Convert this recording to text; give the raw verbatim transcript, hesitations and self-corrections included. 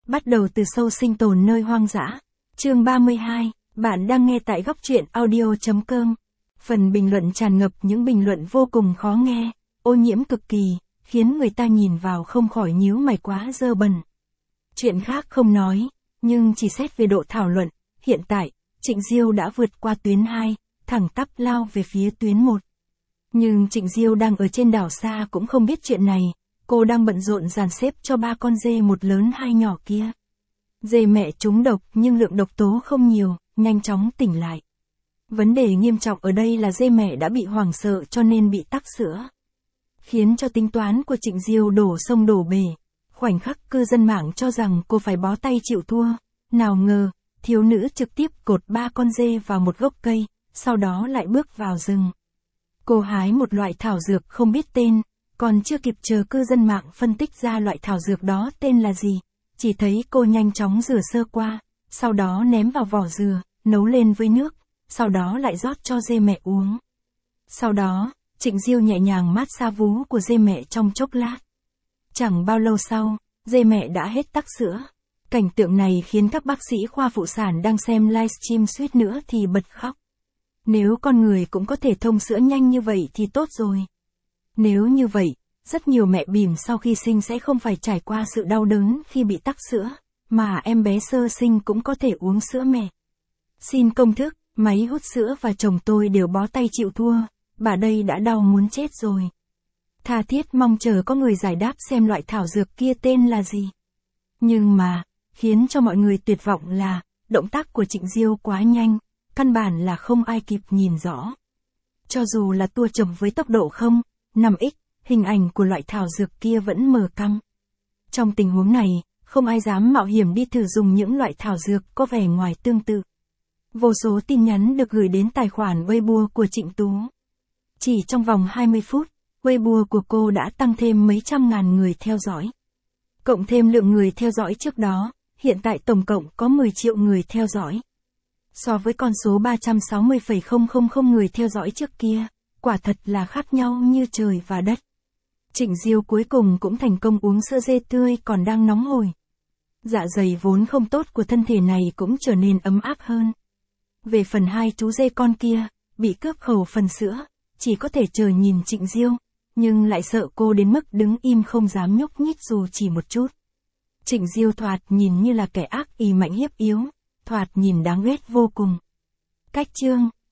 Bắt đầu từ sâu sinh tồn nơi hoang dã. Chương ba mươi hai, bạn đang nghe tại góc truyện audio chấm com. Phần bình luận tràn ngập những bình luận vô cùng khó nghe, ô nhiễm cực kỳ, khiến người ta nhìn vào không khỏi nhíu mày quá dơ bẩn. Chuyện khác không nói, nhưng chỉ xét về độ thảo luận, hiện tại, Trịnh Diêu đã vượt qua tuyến hai, thẳng tắp lao về phía tuyến một. Nhưng Trịnh Diêu đang ở trên đảo xa cũng không biết chuyện này, cô đang bận rộn dàn xếp cho ba con dê một lớn hai nhỏ kia. Dê mẹ trúng độc nhưng lượng độc tố không nhiều, nhanh chóng tỉnh lại. Vấn đề nghiêm trọng ở đây là dê mẹ đã bị hoảng sợ cho nên bị tắc sữa. Khiến cho tính toán của Trịnh Diêu đổ sông đổ bể. Khoảnh khắc cư dân mạng cho rằng cô phải bó tay chịu thua. Nào ngờ, thiếu nữ trực tiếp cột ba con dê vào một gốc cây, sau đó lại bước vào rừng. Cô hái một loại thảo dược không biết tên, còn chưa kịp chờ cư dân mạng phân tích ra loại thảo dược đó tên là gì. Chỉ thấy cô nhanh chóng rửa sơ qua, sau đó ném vào vỏ dừa, nấu lên với nước, sau đó lại rót cho dê mẹ uống. Sau đó, Trịnh Diêu nhẹ nhàng mát xa vú của dê mẹ trong chốc lát. Chẳng bao lâu sau, dê mẹ đã hết tắc sữa. Cảnh tượng này khiến các bác sĩ khoa phụ sản đang xem livestream suýt nữa thì bật khóc. Nếu con người cũng có thể thông sữa nhanh như vậy thì tốt rồi. Nếu như vậy, rất nhiều mẹ bỉm sau khi sinh sẽ không phải trải qua sự đau đớn khi bị tắc sữa, mà em bé sơ sinh cũng có thể uống sữa mẹ. Xin công thức, máy hút sữa và chồng tôi đều bó tay chịu thua, bà đây đã đau muốn chết rồi. Tha thiết mong chờ có người giải đáp xem loại thảo dược kia tên là gì. Nhưng mà, khiến cho mọi người tuyệt vọng là, động tác của Trịnh Diêu quá nhanh, căn bản là không ai kịp nhìn rõ. Cho dù là tua chậm với tốc độ không, năm x, hình ảnh của loại thảo dược kia vẫn mờ căng. Trong tình huống này, không ai dám mạo hiểm đi thử dùng những loại thảo dược có vẻ ngoài tương tự. Vô số tin nhắn được gửi đến tài khoản Weibo của Trịnh Tú. Chỉ trong vòng hai mươi phút, Weibo của cô đã tăng thêm mấy trăm ngàn người theo dõi. Cộng thêm lượng người theo dõi trước đó, hiện tại tổng cộng có mười triệu người theo dõi. So với con số ba trăm sáu mươi phẩy không không không người theo dõi trước kia, quả thật là khác nhau như trời và đất. Trịnh Diêu cuối cùng cũng thành công uống sữa dê tươi còn đang nóng hổi. Dạ dày vốn không tốt của thân thể này cũng trở nên ấm áp hơn. Về phần hai chú dê con kia, bị cướp khẩu phần sữa, chỉ có thể chờ nhìn Trịnh Diêu, nhưng lại sợ cô đến mức đứng im không dám nhúc nhích dù chỉ một chút. Trịnh Diêu thoạt nhìn như là kẻ ác ỷ mạnh hiếp yếu, thoạt nhìn đáng ghét vô cùng. Cách chương